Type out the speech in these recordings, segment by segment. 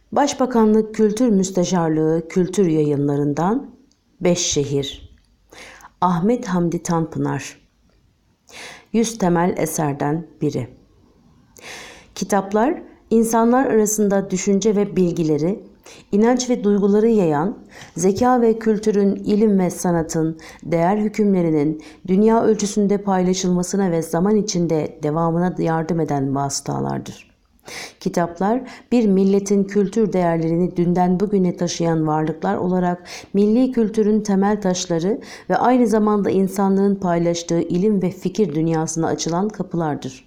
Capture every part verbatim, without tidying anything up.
Başbakanlık Kültür Müsteşarlığı Kültür Yayınlarından Beş Şehir. Ahmet Hamdi Tanpınar. Yüz temel eserden biri. Kitaplar, insanlar arasında düşünce ve bilgileri, inanç ve duyguları yayan, zeka ve kültürün, ilim ve sanatın, değer hükümlerinin dünya ölçüsünde paylaşılmasına ve zaman içinde devamına yardım eden vasıtalardır. Kitaplar, bir milletin kültür değerlerini dünden bugüne taşıyan varlıklar olarak milli kültürün temel taşları ve aynı zamanda insanlığın paylaştığı ilim ve fikir dünyasına açılan kapılardır.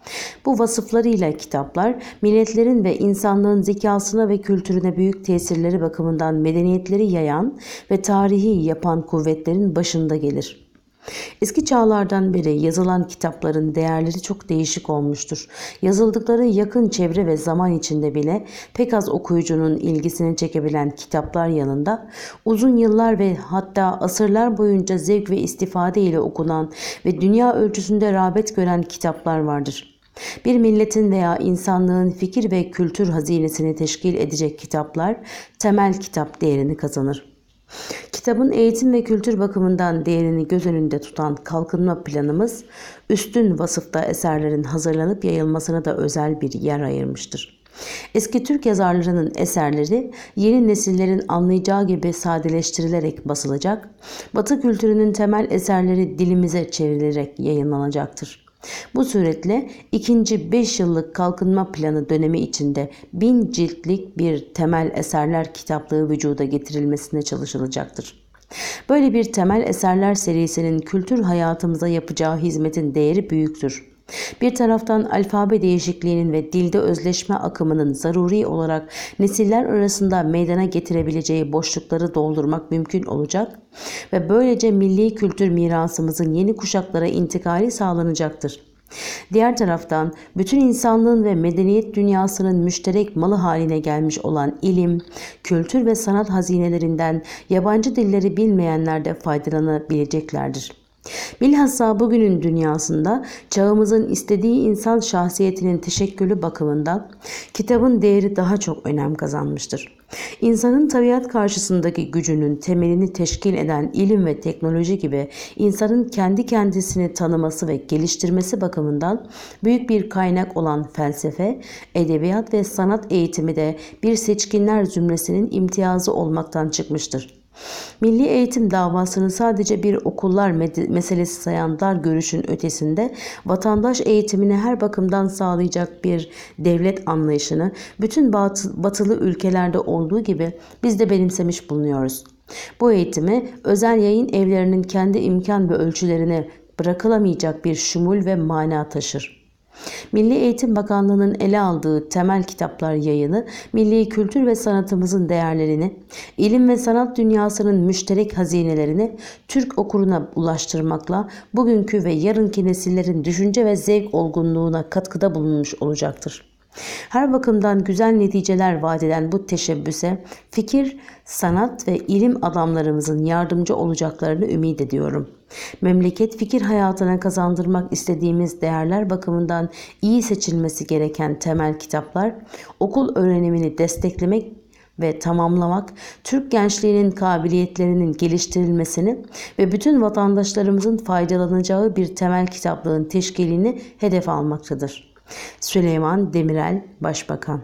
Bu vasıflarıyla kitaplar, milletlerin ve insanlığın zekasına ve kültürüne büyük tesirleri bakımından medeniyetleri yayan ve tarihi yapan kuvvetlerin başında gelir. Eski çağlardan beri yazılan kitapların değerleri çok değişik olmuştur. Yazıldıkları yakın çevre ve zaman içinde bile pek az okuyucunun ilgisini çekebilen kitaplar yanında uzun yıllar ve hatta asırlar boyunca zevk ve istifade ile okunan ve dünya ölçüsünde rağbet gören kitaplar vardır. Bir milletin veya insanlığın fikir ve kültür hazinesini teşkil edecek kitaplar temel kitap değerini kazanır. Kitabın eğitim ve kültür bakımından değerini göz önünde tutan kalkınma planımız, üstün vasıfta eserlerin hazırlanıp yayılmasına da özel bir yer ayırmıştır. Eski Türk yazarlarının eserleri yeni nesillerin anlayacağı gibi sadeleştirilerek basılacak, Batı kültürünün temel eserleri dilimize çevrilerek yayınlanacaktır. Bu suretle ikinci beş yıllık kalkınma planı dönemi içinde bin ciltlik bir temel eserler kitaplığı vücuda getirilmesine çalışılacaktır. Böyle bir temel eserler serisinin kültür hayatımıza yapacağı hizmetin değeri büyüktür. Bir taraftan alfabe değişikliğinin ve dilde özleşme akımının zaruri olarak nesiller arasında meydana getirebileceği boşlukları doldurmak mümkün olacak ve böylece milli kültür mirasımızın yeni kuşaklara intikali sağlanacaktır. Diğer taraftan bütün insanlığın ve medeniyet dünyasının müşterek malı haline gelmiş olan ilim, kültür ve sanat hazinelerinden yabancı dilleri bilmeyenler de faydalanabileceklerdir. Bilhassa bugünün dünyasında çağımızın istediği insan şahsiyetinin teşekkülü bakımından kitabın değeri daha çok önem kazanmıştır. İnsanın tabiat karşısındaki gücünün temelini teşkil eden ilim ve teknoloji gibi insanın kendi kendisini tanıması ve geliştirmesi bakımından büyük bir kaynak olan felsefe, edebiyat ve sanat eğitimi de bir seçkinler zümresinin imtiyazı olmaktan çıkmıştır. Milli eğitim davasını sadece bir okullar meselesi sayan dar görüşün ötesinde vatandaş eğitimini her bakımdan sağlayacak bir devlet anlayışını bütün batılı ülkelerde olduğu gibi biz de benimsemiş bulunuyoruz. Bu eğitimi özel yayın evlerinin kendi imkan ve ölçülerine bırakılamayacak bir şumul ve mana taşır. Milli Eğitim Bakanlığı'nın ele aldığı temel kitaplar yayını, milli kültür ve sanatımızın değerlerini, ilim ve sanat dünyasının müşterek hazinelerini Türk okuruna ulaştırmakla bugünkü ve yarınki nesillerin düşünce ve zevk olgunluğuna katkıda bulunmuş olacaktır. Her bakımdan güzel neticeler vaat eden bu teşebbüse fikir, sanat ve ilim adamlarımızın yardımcı olacaklarını ümit ediyorum. Memleket fikir hayatına kazandırmak istediğimiz değerler bakımından iyi seçilmesi gereken temel kitaplar, okul öğrenimini desteklemek ve tamamlamak, Türk gençliğinin kabiliyetlerinin geliştirilmesini ve bütün vatandaşlarımızın faydalanacağı bir temel kitaplığın teşkilini hedef almaktadır. Süleyman Demirel, Başbakan.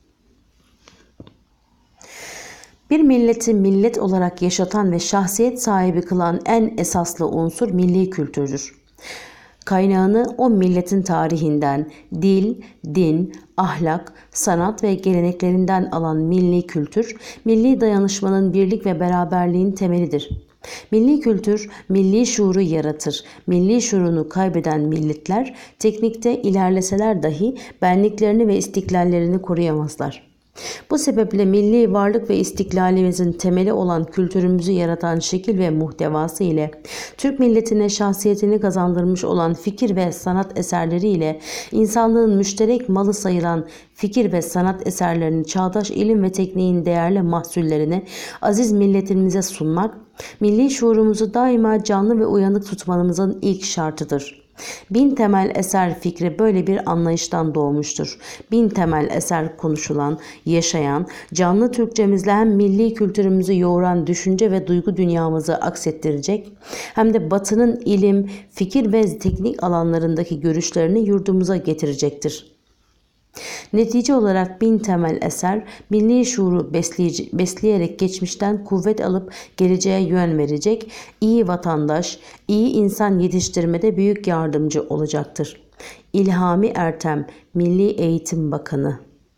Bir milleti millet olarak yaşatan ve şahsiyet sahibi kılan en esaslı unsur milli kültürdür. Kaynağını o milletin tarihinden, dil, din, ahlak, sanat ve geleneklerinden alan milli kültür, milli dayanışmanın birlik ve beraberliğin temelidir. Milli kültür, milli şuuru yaratır. Milli şuurunu kaybeden milletler, teknikte ilerleseler dahi benliklerini ve istiklallerini koruyamazlar. Bu sebeple milli varlık ve istiklalimizin temeli olan kültürümüzü yaratan şekil ve muhtevası ile Türk milletine şahsiyetini kazandırmış olan fikir ve sanat eserleriyle insanlığın müşterek malı sayılan fikir ve sanat eserlerini çağdaş ilim ve tekniğin değerli mahsullerini aziz milletimize sunmak, milli şuurumuzu daima canlı ve uyanık tutmamızın ilk şartıdır. Bin temel eser fikri böyle bir anlayıştan doğmuştur. Bin temel eser konuşulan, yaşayan, canlı Türkçemizle hem milli kültürümüzü yoğuran düşünce ve duygu dünyamızı aksettirecek, hem de Batı'nın ilim, fikir ve teknik alanlarındaki görüşlerini yurdumuza getirecektir. Netice olarak bin temel eser, milli şuuru besleyerek geçmişten kuvvet alıp geleceğe yön verecek, iyi vatandaş, iyi insan yetiştirmede büyük yardımcı olacaktır. İlhami Ertem, Milli Eğitim Bakanı.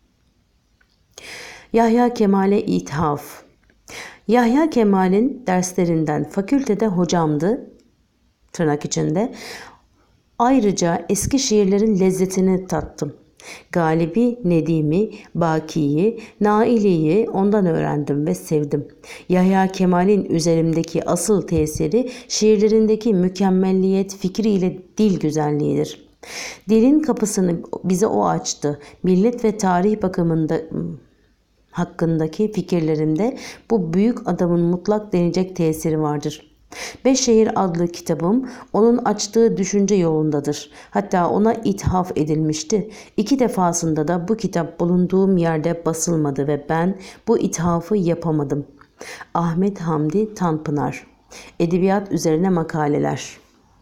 Yahya Kemal'e ithaf. Yahya Kemal'in derslerinden fakültede hocamdı, tırnak içinde. Ayrıca eski şiirlerin lezzetini tattım. Galibi, Nedim'i, Baki'yi, Naili'yi ondan öğrendim ve sevdim. Yahya Kemal'in üzerimdeki asıl tesiri şiirlerindeki mükemmelliyet fikriyle dil güzelliğidir. Dilin kapısını bize o açtı. Millet ve tarih bakımında hakkındaki fikirlerimde bu büyük adamın mutlak denecek tesiri vardır. Beş Şehir adlı kitabım onun açtığı düşünce yolundadır. Hatta ona ithaf edilmişti. İki defasında da bu kitap bulunduğum yerde basılmadı ve ben bu ithafı yapamadım. Ahmet Hamdi Tanpınar. Edebiyat üzerine makaleler.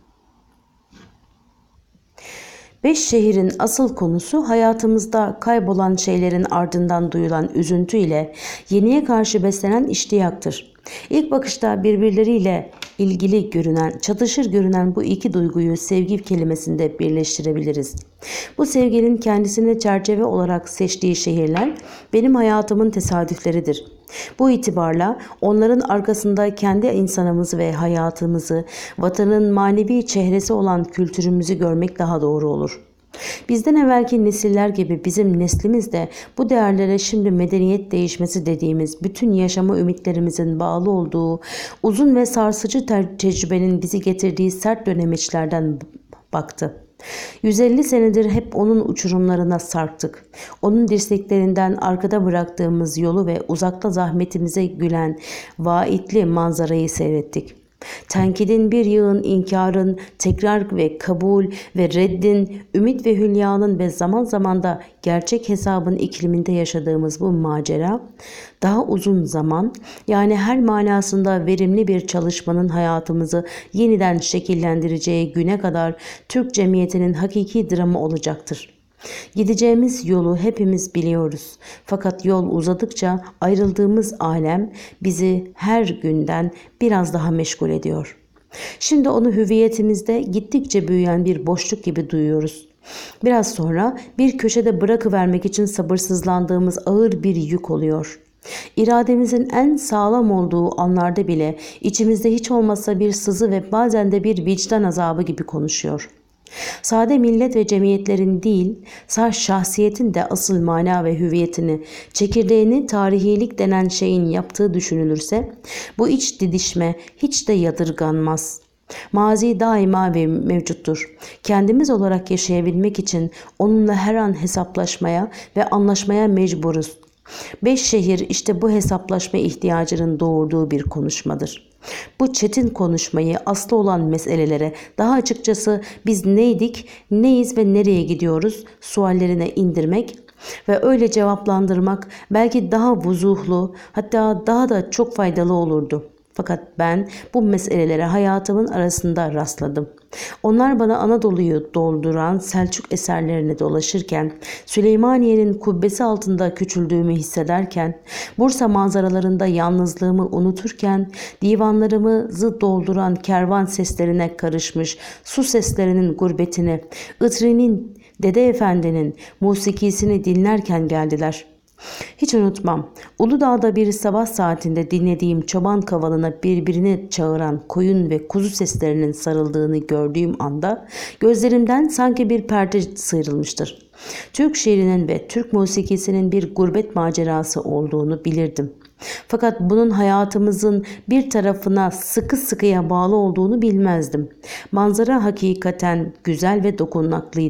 Beş şehrin asıl konusu hayatımızda kaybolan şeylerin ardından duyulan üzüntü ile yeniye karşı beslenen iştiyaktır. İlk bakışta birbirleriyle ilgili görünen, çatışır görünen bu iki duyguyu sevgi kelimesinde birleştirebiliriz. Bu sevginin kendisine çerçeve olarak seçtiği şehirler benim hayatımın tesadüfleridir. Bu itibarla onların arkasında kendi insanımızı ve hayatımızı, vatanın manevi çehresi olan kültürümüzü görmek daha doğru olur. Bizden evvelki nesiller gibi bizim neslimiz de bu değerlere şimdi medeniyet değişmesi dediğimiz bütün yaşama ümitlerimizin bağlı olduğu uzun ve sarsıcı te- tecrübenin bizi getirdiği sert dönemeçlerden baktı. yüz elli senedir hep onun uçurumlarına sarktık. Onun dirseklerinden arkada bıraktığımız yolu ve uzakta zahmetimize gülen vaitli manzarayı seyrettik. Tenkidin bir yığın, inkarın, tekrar ve kabul ve reddin, ümit ve hülyanın ve zaman zaman da gerçek hesabın ikliminde yaşadığımız bu macera, daha uzun zaman, yani her manasında verimli bir çalışmanın hayatımızı yeniden şekillendireceği güne kadar Türk cemiyetinin hakiki dramı olacaktır. Gideceğimiz yolu hepimiz biliyoruz. Fakat yol uzadıkça ayrıldığımız alem bizi her günden biraz daha meşgul ediyor. Şimdi onu hüviyetimizde gittikçe büyüyen bir boşluk gibi duyuyoruz. Biraz sonra bir köşede bırakıvermek için sabırsızlandığımız ağır bir yük oluyor. İrademizin en sağlam olduğu anlarda bile içimizde hiç olmazsa bir sızı ve bazen de bir vicdan azabı gibi konuşuyor. Sade millet ve cemiyetlerin değil, sağ şahsiyetin de asıl mana ve hüviyetini, çekirdeğini tarihilik denen şeyin yaptığı düşünülürse, bu iç didişme hiç de yadırganmaz. Mazi daima mevcuttur. Kendimiz olarak yaşayabilmek için onunla her an hesaplaşmaya ve anlaşmaya mecburuz. Beş şehir işte bu hesaplaşma ihtiyacının doğurduğu bir konuşmadır. Bu çetin konuşmayı aslı olan meselelere, daha açıkçası biz neydik, neyiz ve nereye gidiyoruz suallerine indirmek ve öyle cevaplandırmak belki daha vuzuhlu, hatta daha da çok faydalı olurdu. Fakat ben bu meselelere hayatımın arasında rastladım. Onlar bana Anadolu'yu dolduran Selçuk eserlerini dolaşırken, Süleymaniye'nin kubbesi altında küçüldüğümü hissederken, Bursa manzaralarında yalnızlığımı unuturken, divanlarımızı dolduran kervan seslerine karışmış su seslerinin gurbetini, Itri'nin, Dede Efendi'nin musikisini dinlerken geldiler. Hiç unutmam, Uludağ'da bir sabah saatinde dinlediğim çoban kavalına birbirini çağıran koyun ve kuzu seslerinin sarıldığını gördüğüm anda gözlerimden sanki bir perde sıyrılmıştır. Türk şiirinin ve Türk musikisinin bir gurbet macerası olduğunu bilirdim. Fakat bunun hayatımızın bir tarafına sıkı sıkıya bağlı olduğunu bilmezdim. Manzara hakikaten güzel ve dokunaklıydı.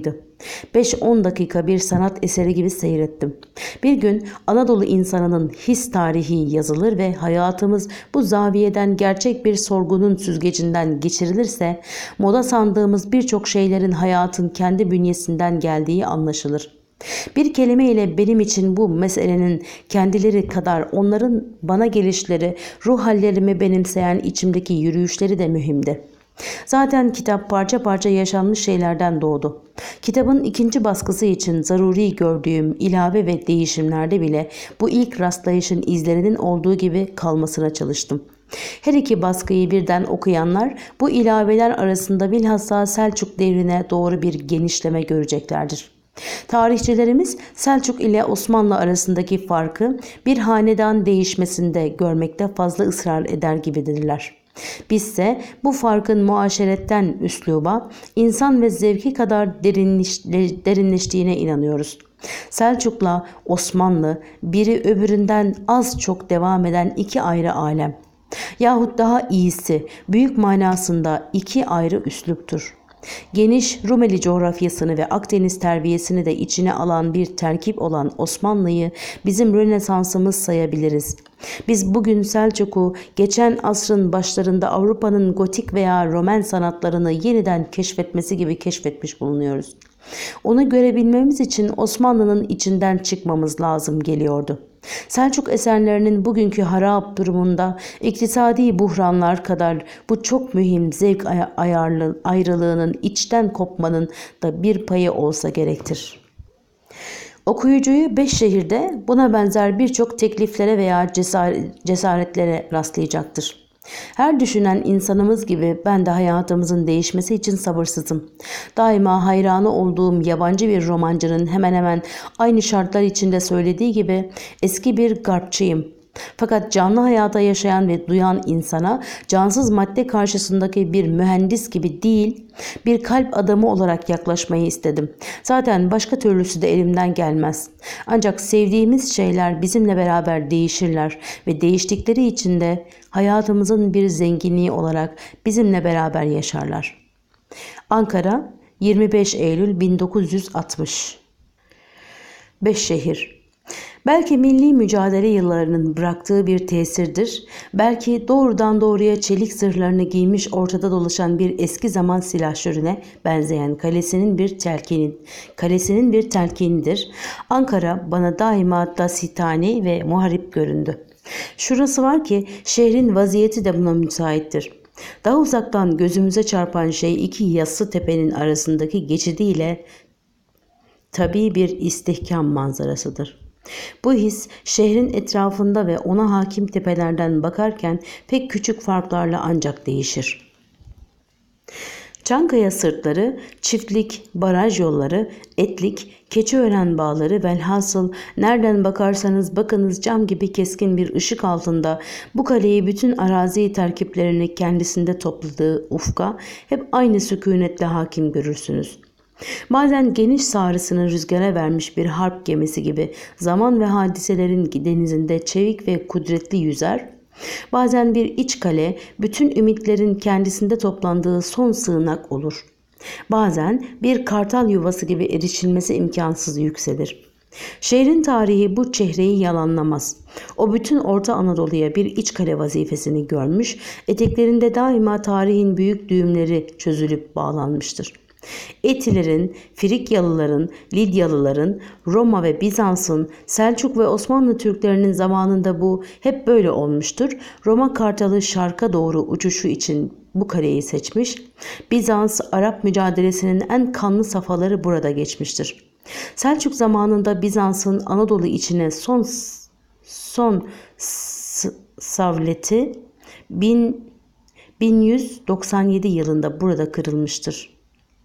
beş on dakika bir sanat eseri gibi seyrettim. Bir gün Anadolu insanının his tarihi yazılır ve hayatımız bu zaviyeden gerçek bir sorgunun süzgecinden geçirilirse, moda sandığımız birçok şeylerin hayatın kendi bünyesinden geldiği anlaşılır. Bir kelime ile benim için bu meselenin kendileri kadar onların bana gelişleri, ruh hallerimi benimseyen içimdeki yürüyüşleri de mühimdi. Zaten kitap parça parça yaşanmış şeylerden doğdu. Kitabın ikinci baskısı için zaruri gördüğüm ilave ve değişimlerde bile bu ilk rastlayışın izlerinin olduğu gibi kalmasına çalıştım. Her iki baskıyı birden okuyanlar bu ilaveler arasında bilhassa Selçuk devrine doğru bir genişleme göreceklerdir. Tarihçilerimiz Selçuk ile Osmanlı arasındaki farkı bir hanedan değişmesinde görmekte fazla ısrar eder gibidirler. Bizse bu farkın muaşeretten üsluba, insan ve zevki kadar derinleş, derinleştiğine inanıyoruz. Selçuk'la Osmanlı biri öbüründen az çok devam eden iki ayrı alem. Yahut daha iyisi, büyük manasında iki ayrı üsluptur. Geniş Rumeli coğrafyasını ve Akdeniz terbiyesini de içine alan bir terkip olan Osmanlı'yı bizim Rönesansımız sayabiliriz. Biz bugün Selçuk'u geçen asrın başlarında Avrupa'nın gotik veya Roman sanatlarını yeniden keşfetmesi gibi keşfetmiş bulunuyoruz. Onu görebilmemiz için Osmanlı'nın içinden çıkmamız lazım geliyordu. Selçuk eserlerinin bugünkü harap durumunda iktisadi buhranlar kadar bu çok mühim zevk ayarlı, ayrılığının içten kopmanın da bir payı olsa gerektir. Okuyucuyu beş şehirde buna benzer birçok tekliflere veya cesaretlere rastlayacaktır. Her düşünen insanımız gibi ben de hayatımızın değişmesi için sabırsızım. Daima hayranı olduğum yabancı bir romancının hemen hemen aynı şartlar içinde söylediği gibi eski bir garpçıyım. Fakat canlı hayata yaşayan ve duyan insana cansız madde karşısındaki bir mühendis gibi değil, bir kalp adamı olarak yaklaşmayı istedim. Zaten başka türlüsü de elimden gelmez. Ancak sevdiğimiz şeyler bizimle beraber değişirler ve değiştikleri için de hayatımızın bir zenginliği olarak bizimle beraber yaşarlar. Ankara, yirmi beş Eylül bin dokuz yüz altmış. Beş şehir. Belki milli mücadele yıllarının bıraktığı bir tesirdir, belki doğrudan doğruya çelik zırhlarını giymiş ortada dolaşan bir eski zaman silahşörüne benzeyen kalesinin bir telkinin, kalesinin bir telkinidir. Ankara bana daima dasitani ve muharip göründü. Şurası var ki şehrin vaziyeti de buna müsaittir. Daha uzaktan gözümüze çarpan şey iki yassı tepenin arasındaki geçidiyle tabii bir istihkam manzarasıdır. Bu his şehrin etrafında ve ona hakim tepelerden bakarken pek küçük farklarla ancak değişir. Çankaya sırtları, çiftlik, baraj yolları, Etlik, Keçiören bağları velhasıl nereden bakarsanız bakınız cam gibi keskin bir ışık altında bu kaleyi bütün arazi terkiplerini kendisinde topladığı ufka hep aynı sükunetle hakim görürsünüz. Bazen geniş sağrısını rüzgara vermiş bir harp gemisi gibi zaman ve hadiselerin denizinde çevik ve kudretli yüzer, bazen bir iç kale bütün ümitlerin kendisinde toplandığı son sığınak olur. Bazen bir kartal yuvası gibi erişilmesi imkansız yükselir. Şehrin tarihi bu çehreyi yalanlamaz. O bütün Orta Anadolu'ya bir iç kale vazifesini görmüş, eteklerinde daima tarihin büyük düğümleri çözülüp bağlanmıştır. Etilerin, Frikyalıların, Lidyalıların, Roma ve Bizans'ın, Selçuk ve Osmanlı Türklerinin zamanında bu hep böyle olmuştur. Roma kartalı şarka doğru uçuşu için bu kaleyi seçmiş. Bizans-Arap mücadelesinin en kanlı safhaları burada geçmiştir. Selçuk zamanında Bizans'ın Anadolu içine son son savleti bin yüz doksan yedi yılında burada kırılmıştır.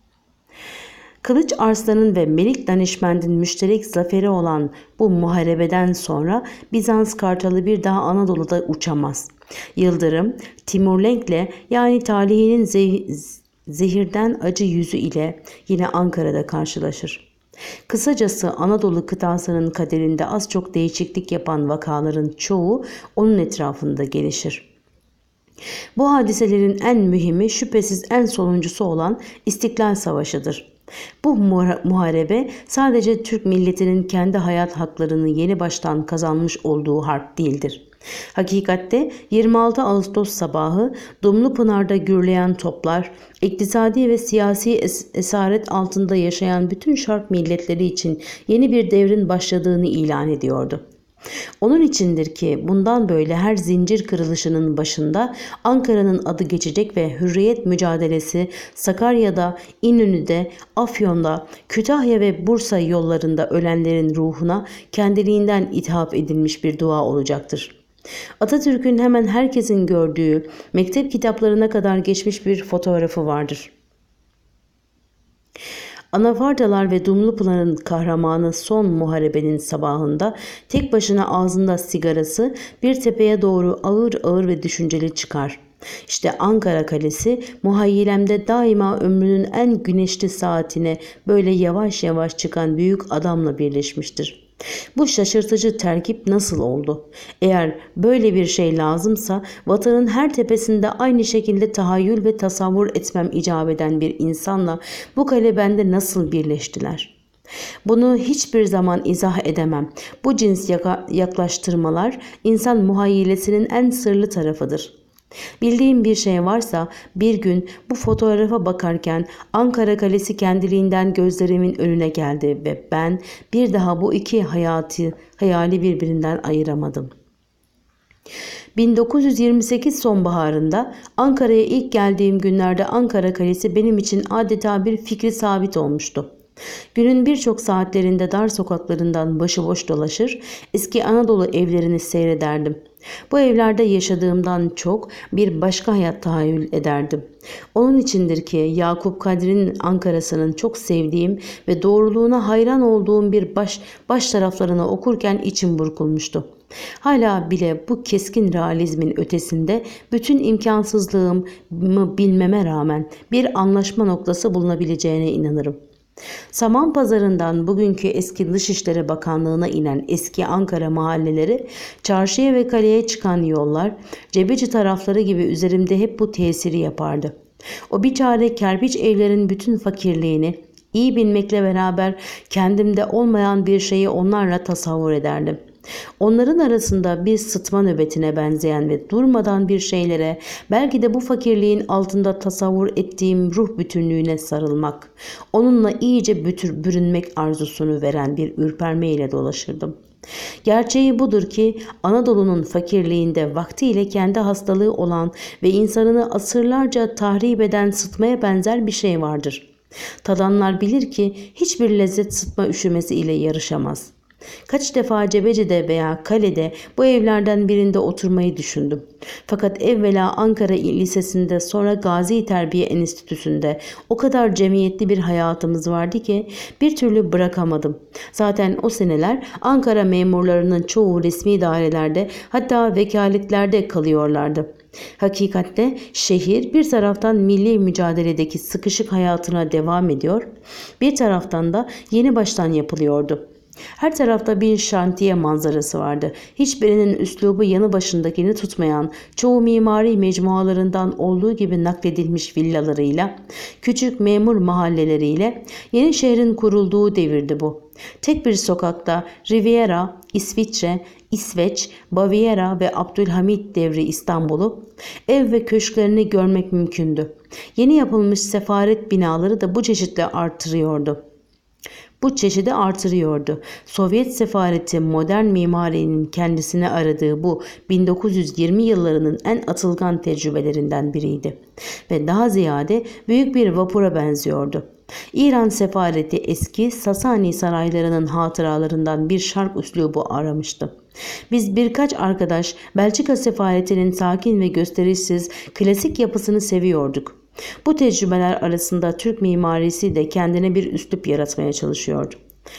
Kılıç Arslan'ın ve Melik Danişmend'in müşterek zaferi olan bu muharebeden sonra Bizans kartalı bir daha Anadolu'da uçamaz. Yıldırım, Timurlenk'le yani talihinin zeh- zehirden acı yüzü ile yine Ankara'da karşılaşır. Kısacası Anadolu kıtasının kaderinde az çok değişiklik yapan vakaların çoğu onun etrafında gelişir. Bu hadiselerin en mühimi şüphesiz en sonuncusu olan İstiklal Savaşı'dır. Bu muharebe sadece Türk milletinin kendi hayat haklarını yeni baştan kazanmış olduğu harp değildir. Hakikatte yirmi altı Ağustos sabahı Dumlupınar'da gürleyen toplar, iktisadi ve siyasi es esaret altında yaşayan bütün Şark milletleri için yeni bir devrin başladığını ilan ediyordu. Onun içindir ki bundan böyle her zincir kırılışının başında Ankara'nın adı geçecek ve hürriyet mücadelesi Sakarya'da, İnönü'de, Afyon'da, Kütahya ve Bursa yollarında ölenlerin ruhuna kendiliğinden ithaf edilmiş bir dua olacaktır. Atatürk'ün hemen herkesin gördüğü, mektep kitaplarına kadar geçmiş bir fotoğrafı vardır. Anafartalar ve Dumlupınar'ın kahramanı son muharebenin sabahında tek başına ağzında sigarası bir tepeye doğru ağır ağır ve düşünceli çıkar. İşte Ankara Kalesi muhayyilemde daima ömrünün en güneşli saatine böyle yavaş yavaş çıkan büyük adamla birleşmiştir. Bu şaşırtıcı terkip nasıl oldu? Eğer böyle bir şey lazımsa vatanın her tepesinde aynı şekilde tahayyül ve tasavvur etmem icap eden bir insanla bu kale bende nasıl birleştiler? Bunu hiçbir zaman izah edemem. Bu cins yaklaştırmalar insan muhayyilesinin en sırlı tarafıdır. Bildiğim bir şey varsa bir gün bu fotoğrafa bakarken Ankara Kalesi kendiliğinden gözlerimin önüne geldi ve ben bir daha bu iki hayatı, hayali birbirinden ayıramadım. bin dokuz yüz yirmi sekiz sonbaharında Ankara'ya ilk geldiğim günlerde Ankara Kalesi benim için adeta bir fikri sabit olmuştu. Günün birçok saatlerinde dar sokaklarından başıboş dolaşır, eski Anadolu evlerini seyrederdim. Bu evlerde yaşadığımdan çok bir başka hayat tahayyül ederdim. Onun içindir ki Yakup Kadri'nin Ankara'sının çok sevdiğim ve doğruluğuna hayran olduğum bir baş, baş taraflarını okurken içim burkulmuştu. Hala bile bu keskin realizmin ötesinde bütün imkansızlığımı bilmeme rağmen bir anlaşma noktası bulunabileceğine inanırım. Saman Pazarı'ndan bugünkü eski Dışişleri Bakanlığı'na inen eski Ankara mahalleleri, çarşıya ve kaleye çıkan yollar, Cebeci tarafları gibi üzerimde hep bu tesiri yapardı. O biçare kerpiç evlerin bütün fakirliğini iyi bilmekle beraber kendimde olmayan bir şeyi onlarla tasavvur ederdim. Onların arasında bir sıtma nöbetine benzeyen ve durmadan bir şeylere, belki de bu fakirliğin altında tasavvur ettiğim ruh bütünlüğüne sarılmak, onunla iyice bütür bürünmek arzusunu veren bir ürpermeyle dolaşırdım. Gerçeği budur ki Anadolu'nun fakirliğinde vaktiyle kendi hastalığı olan ve insanını asırlarca tahrip eden sıtmaya benzer bir şey vardır. Tadanlar bilir ki hiçbir lezzet sıtma üşümesi ile yarışamaz. Kaç defa Cebeci'de veya Kale'de bu evlerden birinde oturmayı düşündüm. Fakat evvela Ankara Lisesi'nde, sonra Gazi Terbiye Enstitüsü'nde o kadar cemiyetli bir hayatımız vardı ki bir türlü bırakamadım. Zaten o seneler Ankara memurlarının çoğu resmi dairelerde, hatta vekaletlerde kalıyorlardı. Hakikatte şehir bir taraftan milli mücadeledeki sıkışık hayatına devam ediyor, bir taraftan da yeni baştan yapılıyordu. Her tarafta bir şantiye manzarası vardı. Hiçbirinin üslubu yanı başındakini tutmayan, çoğu mimari mecmualarından olduğu gibi nakledilmiş villalarıyla, küçük memur mahalleleriyle yeni şehrin kurulduğu devirdi bu. Tek bir sokakta Riviera, İsviçre, İsveç, Baviera ve Abdülhamit devri İstanbul'u, ev ve köşklerini görmek mümkündü. Yeni yapılmış sefaret binaları da bu çeşitle artırıyordu. Bu çeşidi artırıyordu. Sovyet sefareti modern mimarinin kendisine aradığı bu bin dokuz yüz yirmi yıllarının en atılgan tecrübelerinden biriydi. Ve daha ziyade büyük bir vapura benziyordu. İran sefareti eski Sasani saraylarının hatıralarından bir şark üslubu aramıştı. Biz birkaç arkadaş Belçika sefaretinin sakin ve gösterişsiz klasik yapısını seviyorduk. Bu tecrübeler arasında Türk mimarisi de kendine bir üslup yaratmaya çalışıyordu.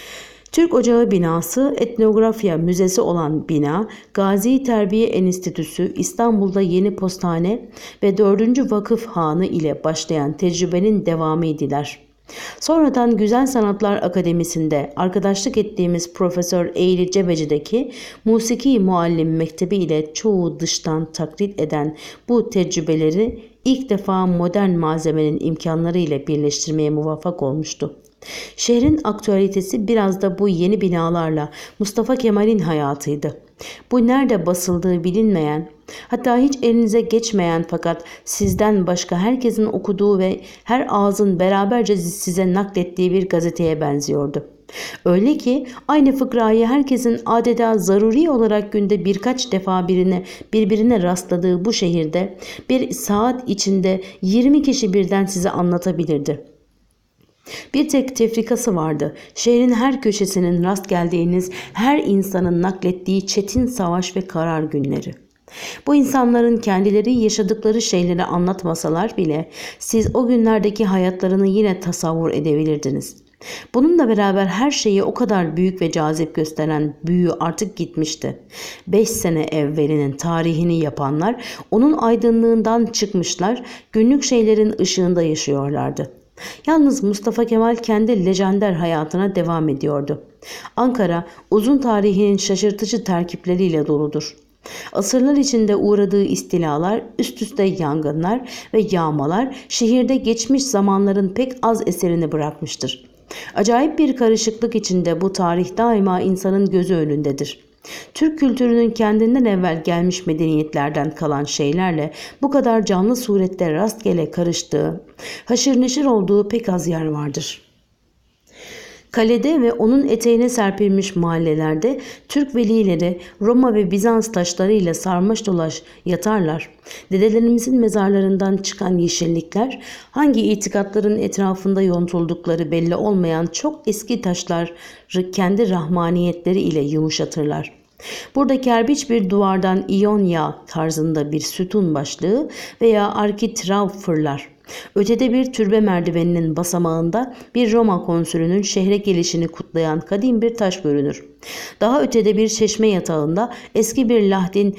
Türk Ocağı binası, etnografya müzesi olan bina, Gazi Terbiye Enstitüsü, İstanbul'da Yeni Postane ve dördüncü Vakıf Hanı ile başlayan tecrübenin devamıydılar. Sonradan Güzel Sanatlar Akademisi'nde arkadaşlık ettiğimiz Profesör Eğri Cebeci'deki musiki muallim mektebi ile çoğu dıştan taklit eden bu tecrübeleri ilk defa modern malzemenin imkanları ile birleştirmeye muvaffak olmuştu. Şehrin aktüalitesi biraz da bu yeni binalarla Mustafa Kemal'in hayatıydı. Bu nerede basıldığı bilinmeyen, hatta hiç elinize geçmeyen fakat sizden başka herkesin okuduğu ve her ağzın beraberce size naklettiği bir gazeteye benziyordu. Öyle ki aynı fıkrayı herkesin adeta zaruri olarak günde birkaç defa birine birbirine rastladığı bu şehirde bir saat içinde yirmi kişi birden size anlatabilirdi. Bir tek tefrikası vardı. Şehrin her köşesinin rast geldiğiniz her insanın naklettiği çetin savaş ve karar günleri. Bu insanların kendileri yaşadıkları şeyleri anlatmasalar bile siz o günlerdeki hayatlarını yine tasavvur edebilirdiniz. Bununla beraber her şeyi o kadar büyük ve cazip gösteren büyü artık gitmişti. Beş sene evvelinin tarihini yapanlar onun aydınlığından çıkmışlar, günlük şeylerin ışığında yaşıyorlardı. Yalnız Mustafa Kemal kendi lejender hayatına devam ediyordu. Ankara uzun tarihinin şaşırtıcı terkipleriyle doludur. Asırlar içinde uğradığı istilalar, üst üste yangınlar ve yağmalar şehirde geçmiş zamanların pek az eserini bırakmıştır. Acayip bir karışıklık içinde bu tarih daima insanın gözü önündedir. Türk kültürünün kendinden evvel gelmiş medeniyetlerden kalan şeylerle bu kadar canlı surette rastgele karıştığı, haşır neşir olduğu pek az yer vardır. Kalede ve onun eteğine serpilmiş mahallelerde Türk velileri Roma ve Bizans taşlarıyla sarmaş dolaş yatarlar. Dedelerimizin mezarlarından çıkan yeşillikler, hangi itikatların etrafında yontuldukları belli olmayan çok eski taşları kendi rahmaniyetleri ile yumuşatırlar. Burada kerpiç bir duvardan İonya tarzında bir sütun başlığı veya arkitrav fırlar. Ötede bir türbe merdiveninin basamağında bir Roma konsülünün şehre gelişini kutlayan kadim bir taş görünür. Daha ötede bir çeşme yatağında eski bir Lahdin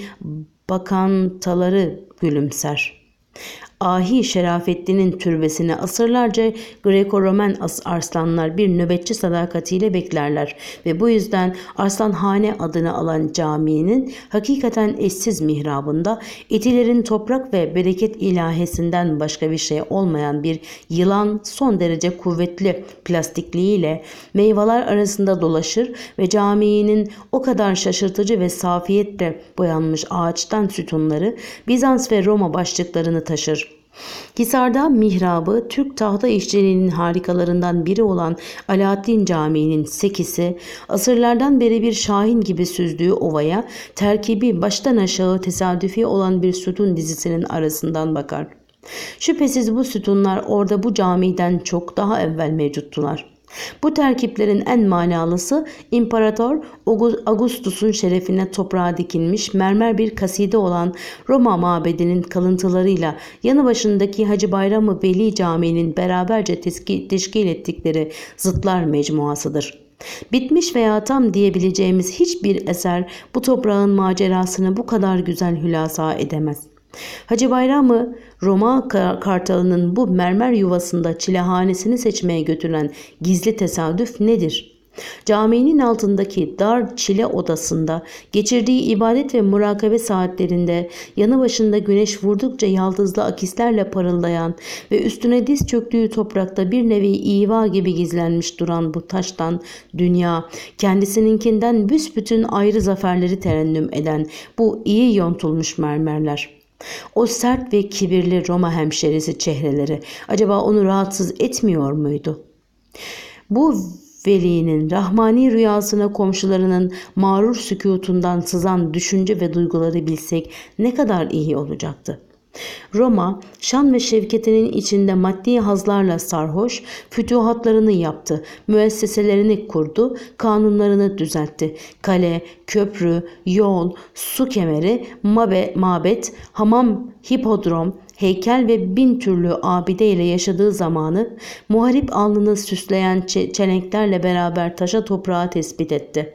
bakantaları gülümser. Ahi Şerafettin'in türbesini asırlarca Greko-Romen arslanlar bir nöbetçi sadakatiyle beklerler ve bu yüzden Arslanhane adını alan caminin hakikaten eşsiz mihrabında etilerin toprak ve bereket ilahesinden başka bir şey olmayan bir yılan son derece kuvvetli plastikliğiyle meyveler arasında dolaşır ve caminin o kadar şaşırtıcı ve safiyetle boyanmış ağaçtan sütunları Bizans ve Roma başlıklarını taşır. Hisar'da mihrabı Türk tahta işçiliğinin harikalarından biri olan Alaaddin Camii'nin sekisi asırlardan beri bir şahin gibi süzdüğü ovaya terkibi baştan aşağı tesadüfi olan bir sütun dizisinin arasından bakar. Şüphesiz bu sütunlar orada bu camiden çok daha evvel mevcuttular. Bu terkiplerin en manalısı İmparator Augustus'un şerefine toprağa dikilmiş mermer bir kaside olan Roma mabedinin kalıntılarıyla yanı başındaki Hacı Bayram-ı Veli Camii'nin beraberce teşkil ettikleri zıtlar mecmuasıdır. Bitmiş veya tam diyebileceğimiz hiçbir eser bu toprağın macerasını bu kadar güzel hülasa edemez. Hacı Bayram-ı Roma Kartalı'nın bu mermer yuvasında çilehanesini seçmeye götüren gizli tesadüf nedir? Caminin altındaki dar çile odasında geçirdiği ibadet ve murakabe saatlerinde yanı başında güneş vurdukça yaldızlı akislerle parıldayan ve üstüne diz çöktüğü toprakta bir nevi iva gibi gizlenmiş duran bu taştan dünya, kendisininkinden büsbütün ayrı zaferleri terennüm eden bu iyi yontulmuş mermerler. O sert ve kibirli Roma hemşerisi çehreleri acaba onu rahatsız etmiyor muydu? Bu velinin rahmani rüyasına komşularının mağrur sükutundan sızan düşünce ve duyguları bilsek ne kadar iyi olacaktı. Roma, şan ve şevketinin içinde maddi hazlarla sarhoş, fütuhatlarını yaptı, müesseselerini kurdu, kanunlarını düzeltti. Kale, köprü, yol, su kemeri, mabe, mabet, hamam, hipodrom, heykel ve bin türlü abide ile yaşadığı zamanı muharip alnını süsleyen çelenklerle beraber taşa toprağa tespit etti.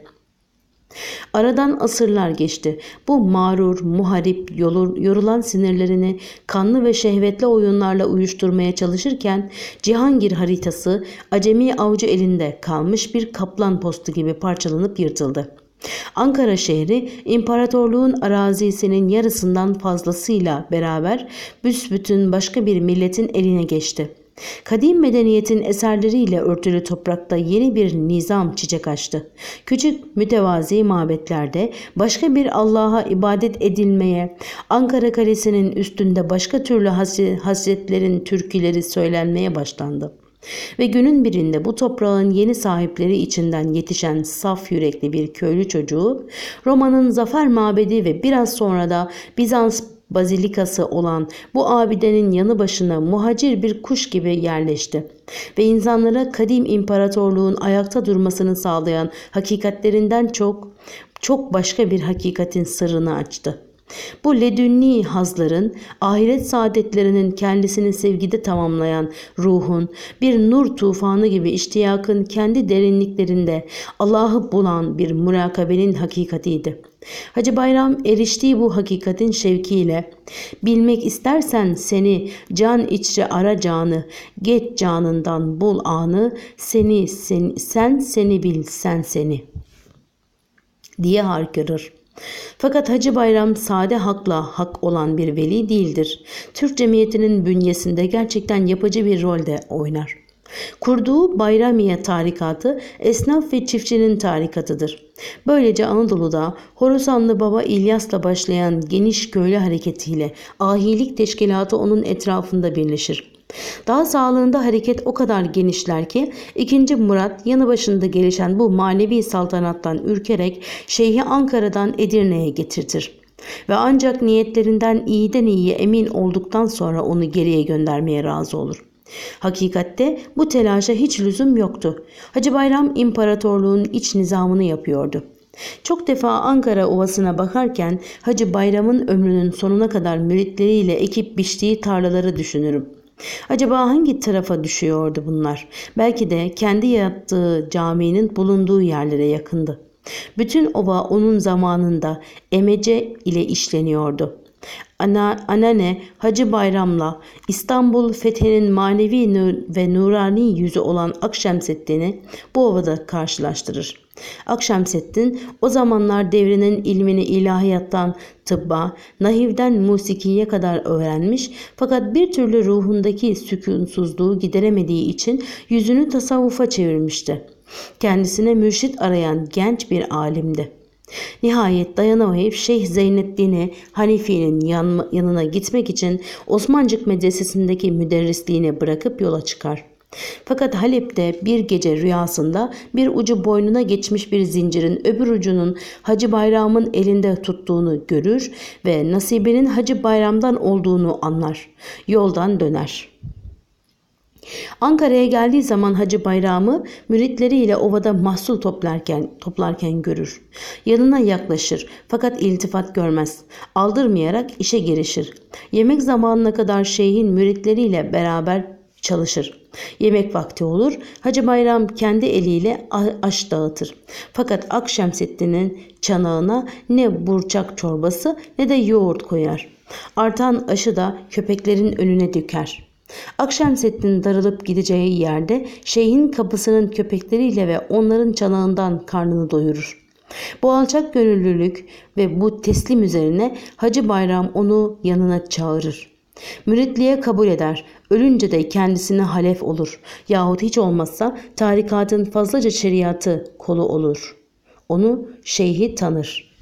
Aradan asırlar geçti. Bu mağrur, muharip, yolur, yorulan sinirlerini kanlı ve şehvetli oyunlarla uyuşturmaya çalışırken Cihangir haritası acemi avcı elinde kalmış bir kaplan postu gibi parçalanıp yırtıldı. Ankara şehri imparatorluğun arazisinin yarısından fazlasıyla beraber büsbütün başka bir milletin eline geçti. Kadim medeniyetin eserleriyle örtülü toprakta yeni bir nizam çiçek açtı. Küçük mütevazi mabetlerde başka bir Allah'a ibadet edilmeye, Ankara Kalesi'nin üstünde başka türlü hasretlerin türküleri söylenmeye başlandı. Ve günün birinde bu toprağın yeni sahipleri içinden yetişen saf yürekli bir köylü çocuğu, Roma'nın zafer mabedi ve biraz sonra da Bizans bazilikası olan bu abidenin yanı başına muhacir bir kuş gibi yerleşti ve insanlara kadim imparatorluğun ayakta durmasını sağlayan hakikatlerinden çok, çok başka bir hakikatin sırrını açtı. Bu ledünni hazların, ahiret saadetlerinin kendisini sevgide tamamlayan ruhun, bir nur tufanı gibi iştiyakın kendi derinliklerinde Allah'ı bulan bir murakabenin hakikatiydi. Hacı Bayram eriştiği bu hakikatin şevkiyle, bilmek istersen seni, can içre ara canı, geç canından bul anı, seni, sen, sen seni bil, sen seni diye haykırır. Fakat Hacı Bayram sade hakla hak olan bir veli değildir. Türk cemiyetinin bünyesinde gerçekten yapıcı bir rolde oynar. Kurduğu Bayramiye tarikatı esnaf ve çiftçinin tarikatıdır. Böylece Anadolu'da Horasanlı Baba İlyas'la başlayan geniş köylü hareketiyle ahilik teşkilatı onun etrafında birleşir. Daha sağlığında hareket o kadar genişler ki ikinci. Murat yanı başında gelişen bu manevi saltanattan ürkerek Şeyh'i Ankara'dan Edirne'ye getirtir. Ve ancak niyetlerinden iyiden iyiye emin olduktan sonra onu geriye göndermeye razı olur. Hakikatte bu telaşa hiç lüzum yoktu. Hacı Bayram imparatorluğun iç nizamını yapıyordu. Çok defa Ankara Ovası'na bakarken Hacı Bayram'ın ömrünün sonuna kadar müritleriyle ekip biçtiği tarlaları düşünürüm. Acaba hangi tarafa düşüyordu bunlar? Belki de kendi yattığı caminin bulunduğu yerlere yakındı. Bütün ova onun zamanında emece ile işleniyordu. Ana, anane Hacı Bayram'la İstanbul fethinin manevi ve nurani yüzü olan Akşemseddin'i bu ovada karşılaştırır. Akşemseddin o zamanlar devrinin ilmini ilahiyattan tıbba, nahivden musikiye kadar öğrenmiş fakat bir türlü ruhundaki sükunsuzluğu gideremediği için yüzünü tasavvufa çevirmişti. Kendisine mürşit arayan genç bir alimdi. Nihayet dayanamayıp Şeyh Zeynettin'i Hanifi'nin yan, yanına gitmek için Osmancık medresesindeki müderrisliğini bırakıp yola çıkar. Fakat Halep'te bir gece rüyasında bir ucu boynuna geçmiş bir zincirin öbür ucunun Hacı Bayram'ın elinde tuttuğunu görür ve nasibinin Hacı Bayram'dan olduğunu anlar. Yoldan döner. Ankara'ya geldiği zaman Hacı Bayram'ı müritleriyle ovada mahsul toplarken, toplarken görür. Yanına yaklaşır fakat iltifat görmez. Aldırmayarak işe girişir. Yemek zamanına kadar şeyhin müritleriyle beraber çalışır. Yemek vakti olur. Hacı Bayram kendi eliyle aş dağıtır. Fakat Akşemseddin'in çanağına ne burçak çorbası ne de yoğurt koyar. Artan aşı da köpeklerin önüne döker. Akşemseddin darılıp gideceği yerde şeyhin kapısının köpekleriyle ve onların çanağından karnını doyurur. Bu alçak gönüllülük ve bu teslim üzerine Hacı Bayram onu yanına çağırır. Müritliğe kabul eder. Ölünce de kendisine halef olur. Yahut hiç olmazsa tarikatın fazlaca şeriatı kolu olur. Onu şeyhi tanır.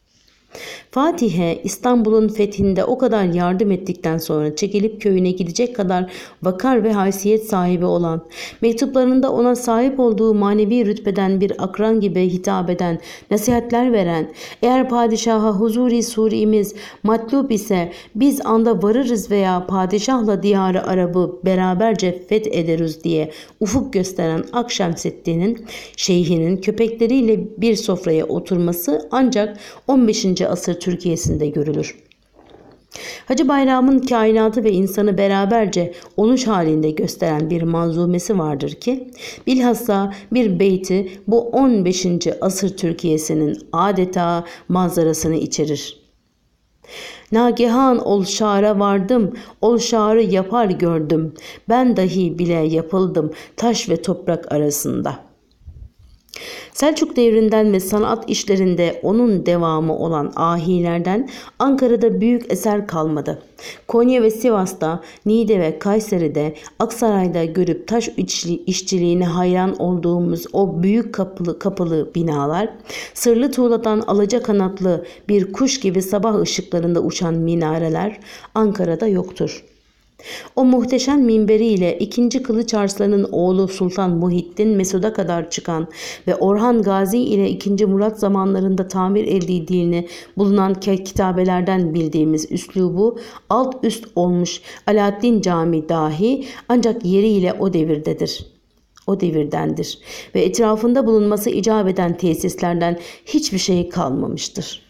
Fatih'e İstanbul'un fethinde o kadar yardım ettikten sonra çekilip köyüne gidecek kadar vakar ve haysiyet sahibi olan, mektuplarında ona sahip olduğu manevi rütbeden bir akran gibi hitap eden, nasihatler veren, eğer padişaha huzuri surimiz matlub ise biz anda varırız veya padişahla diyarı Arabı beraberce feth ederiz diye ufuk gösteren Akşemseddin'in şeyhinin köpekleriyle bir sofraya oturması ancak on beşinci asır Türkiye'sinde görülür. Hacı Bayram'ın kainatı ve insanı beraberce oluş halinde gösteren bir manzumesi vardır ki bilhassa bir beyti bu on beşinci asır Türkiye'sinin adeta manzarasını içerir. Nagihan ol şara vardım, ol şarı yapar gördüm, ben dahi bile yapıldım taş ve toprak arasında. Selçuk devrinden ve sanat işlerinde onun devamı olan ahilerden Ankara'da büyük eser kalmadı. Konya ve Sivas'ta, Niğde ve Kayseri'de, Aksaray'da görüp taş işçiliğine hayran olduğumuz o büyük kapılı kapılı binalar, sırlı tuğladan alacakanatlı bir kuş gibi sabah ışıklarında uçan minareler Ankara'da yoktur. O muhteşem minberiyle ikinci Kılıç Arslan'ın oğlu Sultan Muhittin Mesud'a kadar çıkan ve Orhan Gazi ile ikinci Murat zamanlarında tamir edildiğini bulunan kitabelerden bildiğimiz üslubu alt üst olmuş Alaaddin Camii dahi ancak yeriyle o devirdedir. O devirdendir ve etrafında bulunması icap eden tesislerden hiçbir şey kalmamıştır.